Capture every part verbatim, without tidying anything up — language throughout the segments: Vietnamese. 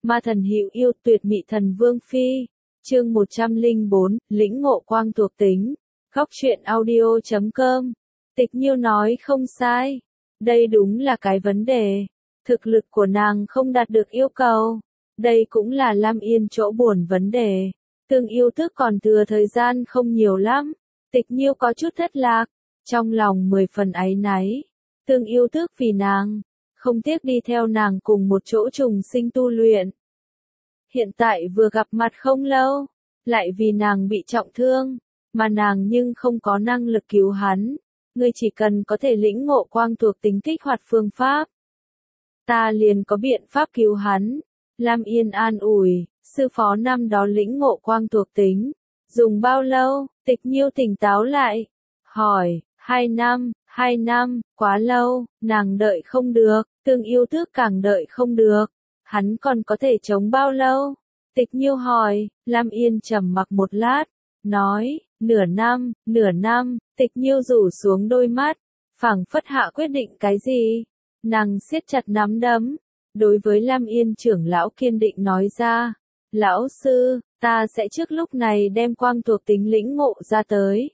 Ma thần hữu yêu tuyệt mị thần vương phi. Chương một trăm lẻ bốn, lĩnh ngộ quang thuộc tính. Góc truyện audio chấm com. Tịch Nhiêu nói không sai. Đây đúng là cái vấn đề. Thực lực của nàng không đạt được yêu cầu. Đây cũng là Lam Yên chỗ buồn vấn đề. Tương yêu thức còn thừa thời gian không nhiều lắm. Tịch Nhiêu có chút thất lạc. Trong lòng mười phần áy náy. Tương yêu thức vì nàng. Không tiếc đi theo nàng cùng một chỗ trùng sinh tu luyện. Hiện tại vừa gặp mặt không lâu. Lại vì nàng bị trọng thương. Mà nàng nhưng không có năng lực cứu hắn. Ngươi chỉ cần có thể lĩnh ngộ quang thuộc tính kích hoạt phương pháp. Ta liền có biện pháp cứu hắn. Lam Yên an ủi, sư phó năm đó lĩnh ngộ quang thuộc tính. Dùng bao lâu? Tịch Nhiêu tỉnh táo lại. Hỏi, hai năm, hai năm, quá lâu, nàng đợi không được, Tương yêu thức càng đợi không được. Hắn còn có thể chống bao lâu? Tịch Nhiêu hỏi, Lam Yên trầm mặc một lát, nói, nửa năm, nửa năm, Tịch Nhiêu rủ xuống đôi mắt, phảng phất hạ quyết định cái gì? Nàng siết chặt nắm đấm, đối với Lam Yên trưởng lão kiên định nói ra, lão sư, ta sẽ trước lúc này đem quang thuộc tính lĩnh ngộ ra tới.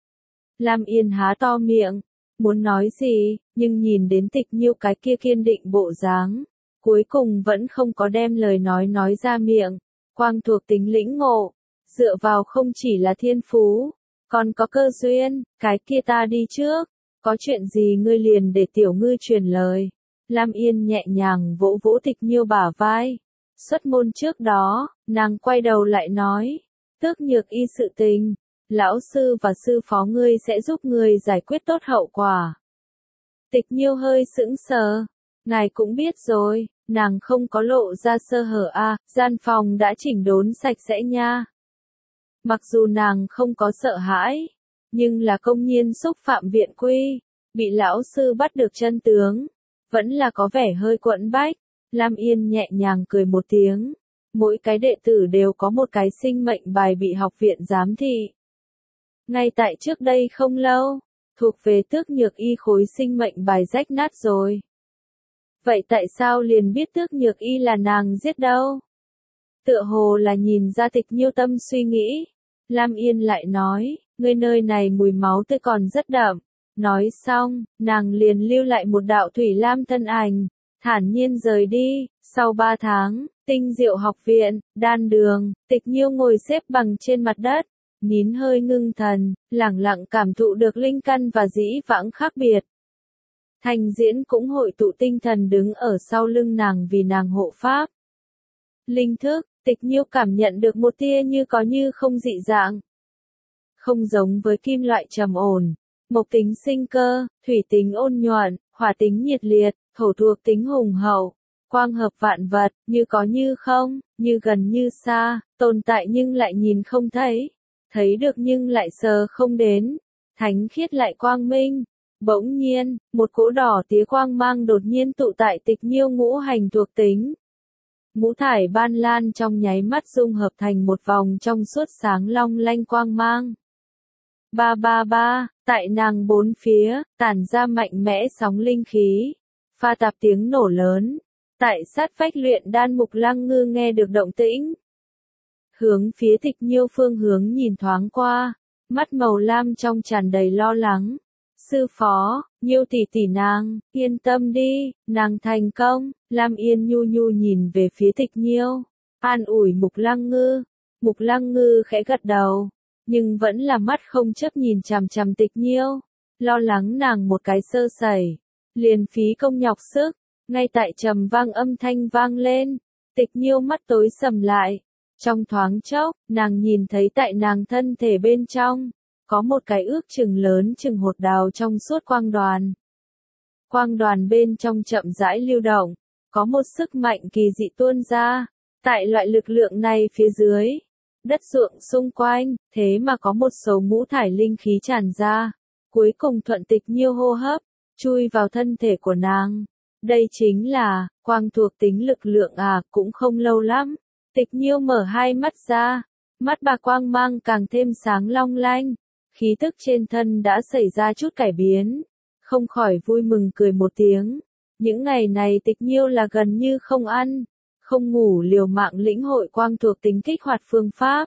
Lam Yên há to miệng, muốn nói gì, nhưng nhìn đến Tịch Nhiêu cái kia kiên định bộ dáng, cuối cùng vẫn không có đem lời nói nói ra miệng. Quang thuộc tính lĩnh ngộ, dựa vào không chỉ là thiên phú, còn có cơ duyên, cái kia ta đi trước, có chuyện gì ngươi liền để tiểu ngư truyền lời. Lam Yên nhẹ nhàng vỗ vỗ Tịch Nhiêu bả vai. Xuất môn trước đó, nàng quay đầu lại nói, Tước Nhược Y sự tình, lão sư và sư phó ngươi sẽ giúp ngươi giải quyết tốt hậu quả. Tịch Nhiêu hơi sững sờ, ngài cũng biết rồi. Nàng không có lộ ra sơ hở a, à, gian phòng đã chỉnh đốn sạch sẽ nha. Mặc dù nàng không có sợ hãi, nhưng là công nhiên xúc phạm viện quy, bị lão sư bắt được chân tướng, vẫn là có vẻ hơi quẫn bách. Lam Yên nhẹ nhàng cười một tiếng, mỗi cái đệ tử đều có một cái sinh mệnh bài bị học viện giám thị. Ngay tại trước đây không lâu, thuộc về Tước Nhược Y khối sinh mệnh bài rách nát rồi. Vậy tại sao liền biết Tước Nhược Y là nàng giết đâu? Tựa hồ là nhìn ra Tịch Nhiêu tâm suy nghĩ. Lam Yên lại nói, ngươi nơi này mùi máu tươi còn rất đậm. Nói xong, nàng liền lưu lại một đạo thủy lam thân ảnh, thản nhiên rời đi. Sau ba tháng, Tinh Diệu học viện, đan đường, Tịch Nhiêu ngồi xếp bằng trên mặt đất, nín hơi ngưng thần, lẳng lặng cảm thụ được linh căn và dĩ vãng khác biệt. Thành Diễn cũng hội tụ tinh thần đứng ở sau lưng nàng vì nàng hộ pháp. Linh thức, Tịch Nhiêu cảm nhận được một tia như có như không dị dạng. Không giống với kim loại trầm ổn, mộc tính sinh cơ, thủy tính ôn nhuận, hỏa tính nhiệt liệt, thổ thuộc tính hùng hậu, quang hợp vạn vật, như có như không, như gần như xa, tồn tại nhưng lại nhìn không thấy, thấy được nhưng lại sờ không đến, thánh khiết lại quang minh. Bỗng nhiên, một cỗ đỏ tía quang mang đột nhiên tụ tại Tịch Nhiêu ngũ hành thuộc tính. Ngũ thải ban lan trong nháy mắt dung hợp thành một vòng trong suốt sáng long lanh quang mang. Ba ba ba, tại nàng bốn phía, tản ra mạnh mẽ sóng linh khí, pha tạp tiếng nổ lớn. Tại sát vách luyện đan Mục Lăng Ngư nghe được động tĩnh. Hướng phía Tịch Nhiêu phương hướng nhìn thoáng qua, mắt màu lam trong tràn đầy lo lắng. Sư phó, Nhiêu tỷ tỷ nàng, yên tâm đi, nàng thành công. Lam Yên nhu nhu nhìn về phía Tịch Nhiêu, an ủi Mục Lăng Ngư. Mục Lăng Ngư khẽ gật đầu, nhưng vẫn là mắt không chấp nhìn chằm chằm Tịch Nhiêu, lo lắng nàng một cái sơ sẩy, liền phí công nhọc sức. Ngay tại trầm vang âm thanh vang lên, Tịch Nhiêu mắt tối sầm lại. Trong thoáng chốc, nàng nhìn thấy tại nàng thân thể bên trong, có một cái ước chừng lớn chừng hột đào trong suốt quang đoàn. Quang đoàn bên trong chậm rãi lưu động, có một sức mạnh kỳ dị tuôn ra. Tại loại lực lượng này phía dưới, đất ruộng xung quanh, thế mà có một số ngũ thải linh khí tràn ra, cuối cùng thuận Tịch Nhiêu hô hấp, chui vào thân thể của nàng. Đây chính là, quang thuộc tính lực lượng à, cũng không lâu lắm. Tịch Nhiêu mở hai mắt ra, mắt bà quang mang càng thêm sáng long lanh. Khí tức trên thân đã xảy ra chút cải biến, không khỏi vui mừng cười một tiếng. Những ngày này Tịch Nhiêu là gần như không ăn, không ngủ liều mạng lĩnh hội quang thuộc tính kích hoạt phương pháp.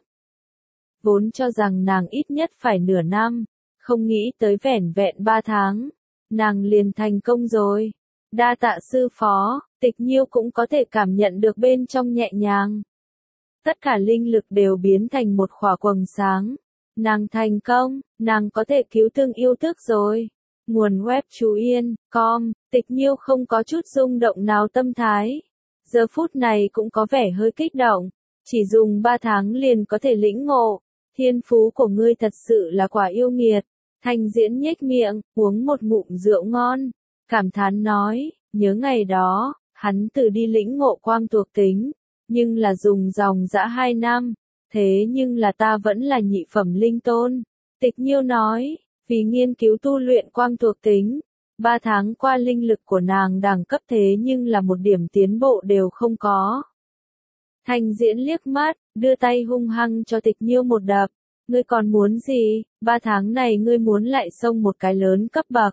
Vốn cho rằng nàng ít nhất phải nửa năm, không nghĩ tới vẻn vẹn ba tháng, nàng liền thành công rồi. Đa tạ sư phó, Tịch Nhiêu cũng có thể cảm nhận được bên trong nhẹ nhàng. Tất cả linh lực đều biến thành một khỏa quầng sáng. Nàng thành công, nàng có thể cứu thương yêu tước rồi. Nguồn web chú yên chấm com, Tịch Nhiêu không có chút rung động nào tâm thái. Giờ phút này cũng có vẻ hơi kích động. Chỉ dùng ba tháng liền có thể lĩnh ngộ. Thiên phú của ngươi thật sự là quả yêu nghiệt. Thanh Diễn nhếch miệng, uống một ngụm rượu ngon. Cảm thán nói, nhớ ngày đó, hắn tự đi lĩnh ngộ quang thuộc tính. Nhưng là dùng dòng dã hai năm. Thế nhưng là ta vẫn là nhị phẩm linh tôn. Tịch Nhiêu nói, vì nghiên cứu tu luyện quang thuộc tính. Ba tháng qua linh lực của nàng đẳng cấp thế nhưng là một điểm tiến bộ đều không có. Thanh Diễn liếc mắt, đưa tay hung hăng cho Tịch Nhiêu một đập. Ngươi còn muốn gì, ba tháng này ngươi muốn lại xông một cái lớn cấp bậc.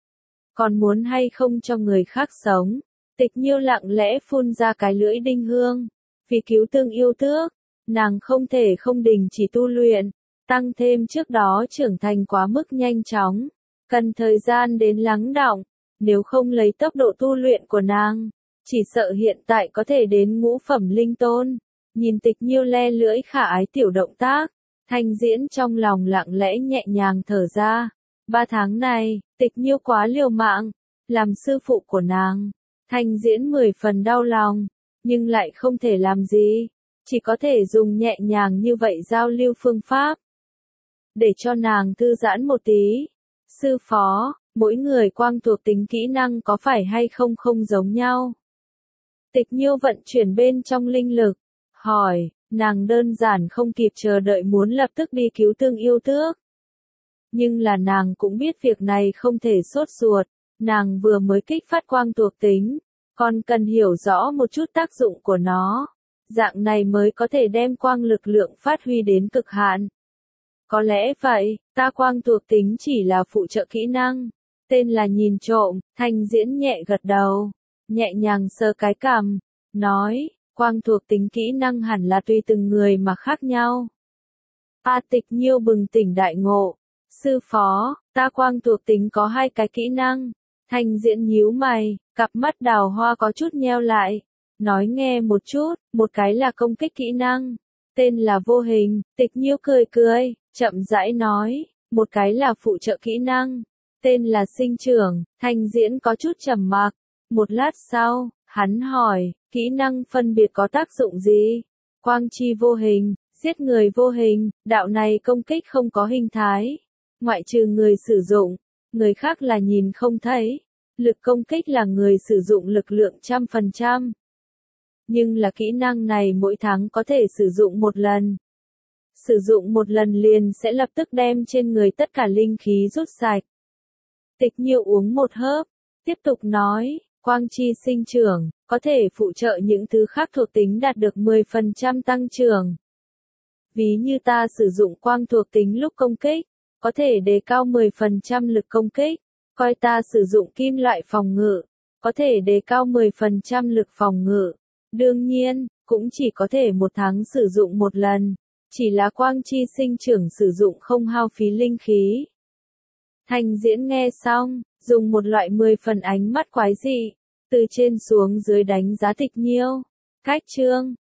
Còn muốn hay không cho người khác sống. Tịch Nhiêu lặng lẽ phun ra cái lưỡi đinh hương. Vì cứu thương yêu tước, nàng không thể không đình chỉ tu luyện. Tăng thêm trước đó trưởng thành quá mức nhanh chóng. Cần thời gian đến lắng đọng. Nếu không lấy tốc độ tu luyện của nàng, chỉ sợ hiện tại có thể đến ngũ phẩm linh tôn. Nhìn Tịch Nhiêu le lưỡi khả ái tiểu động tác, Thanh Diễn trong lòng lặng lẽ nhẹ nhàng thở ra. Ba tháng này, Tịch Nhiêu quá liều mạng, làm sư phụ của nàng. Thanh Diễn mười phần đau lòng, nhưng lại không thể làm gì, chỉ có thể dùng nhẹ nhàng như vậy giao lưu phương pháp. Để cho nàng thư giãn một tí. Sư phó, mỗi người quang thuộc tính kỹ năng có phải hay không không giống nhau? Tịch Nhiêu vận chuyển bên trong linh lực, hỏi, nàng đơn giản không kịp chờ đợi muốn lập tức đi cứu thương yêu tước. Nhưng là nàng cũng biết việc này không thể sốt ruột, nàng vừa mới kích phát quang thuộc tính, còn cần hiểu rõ một chút tác dụng của nó. Dạng này mới có thể đem quang lực lượng phát huy đến cực hạn. Có lẽ vậy, ta quang thuộc tính chỉ là phụ trợ kỹ năng. Tên là nhìn trộm, Thanh Diễn nhẹ gật đầu, nhẹ nhàng sờ cái cằm, nói, quang thuộc tính kỹ năng hẳn là tùy từng người mà khác nhau. A Tịch Nhiêu bừng tỉnh đại ngộ, sư phó, ta quang thuộc tính có hai cái kỹ năng. Thanh Diễn nhíu mày, cặp mắt đào hoa có chút nheo lại, nói nghe một chút, một cái là công kích kỹ năng, tên là vô hình. Tịch Nhiêu cười cười, chậm rãi nói, một cái là phụ trợ kỹ năng, tên là sinh trưởng. Thanh Diễn có chút trầm mặc, một lát sau, hắn hỏi, kỹ năng phân biệt có tác dụng gì? Quang chi vô hình, giết người vô hình, đạo này công kích không có hình thái, ngoại trừ người sử dụng, người khác là nhìn không thấy. Lực công kích là người sử dụng lực lượng trăm phần trăm. Nhưng là kỹ năng này mỗi tháng có thể sử dụng một lần. Sử dụng một lần liền sẽ lập tức đem trên người tất cả linh khí rút sạch. Tịch Nhiêu uống một hớp, tiếp tục nói, quang chi sinh trưởng, có thể phụ trợ những thứ khác thuộc tính đạt được mười phần trăm tăng trưởng. Ví như ta sử dụng quang thuộc tính lúc công kích, có thể đề cao mười phần trăm lực công kích. Coi ta sử dụng kim loại phòng ngự, có thể đề cao mười phần trăm lực phòng ngự. Đương nhiên, cũng chỉ có thể một tháng sử dụng một lần. Chỉ là quang chi sinh trưởng sử dụng không hao phí linh khí. Thanh Diễn nghe xong, dùng một loại mười phần ánh mắt quái dị, từ trên xuống dưới đánh giá Tịch Nhiêu. Cách chương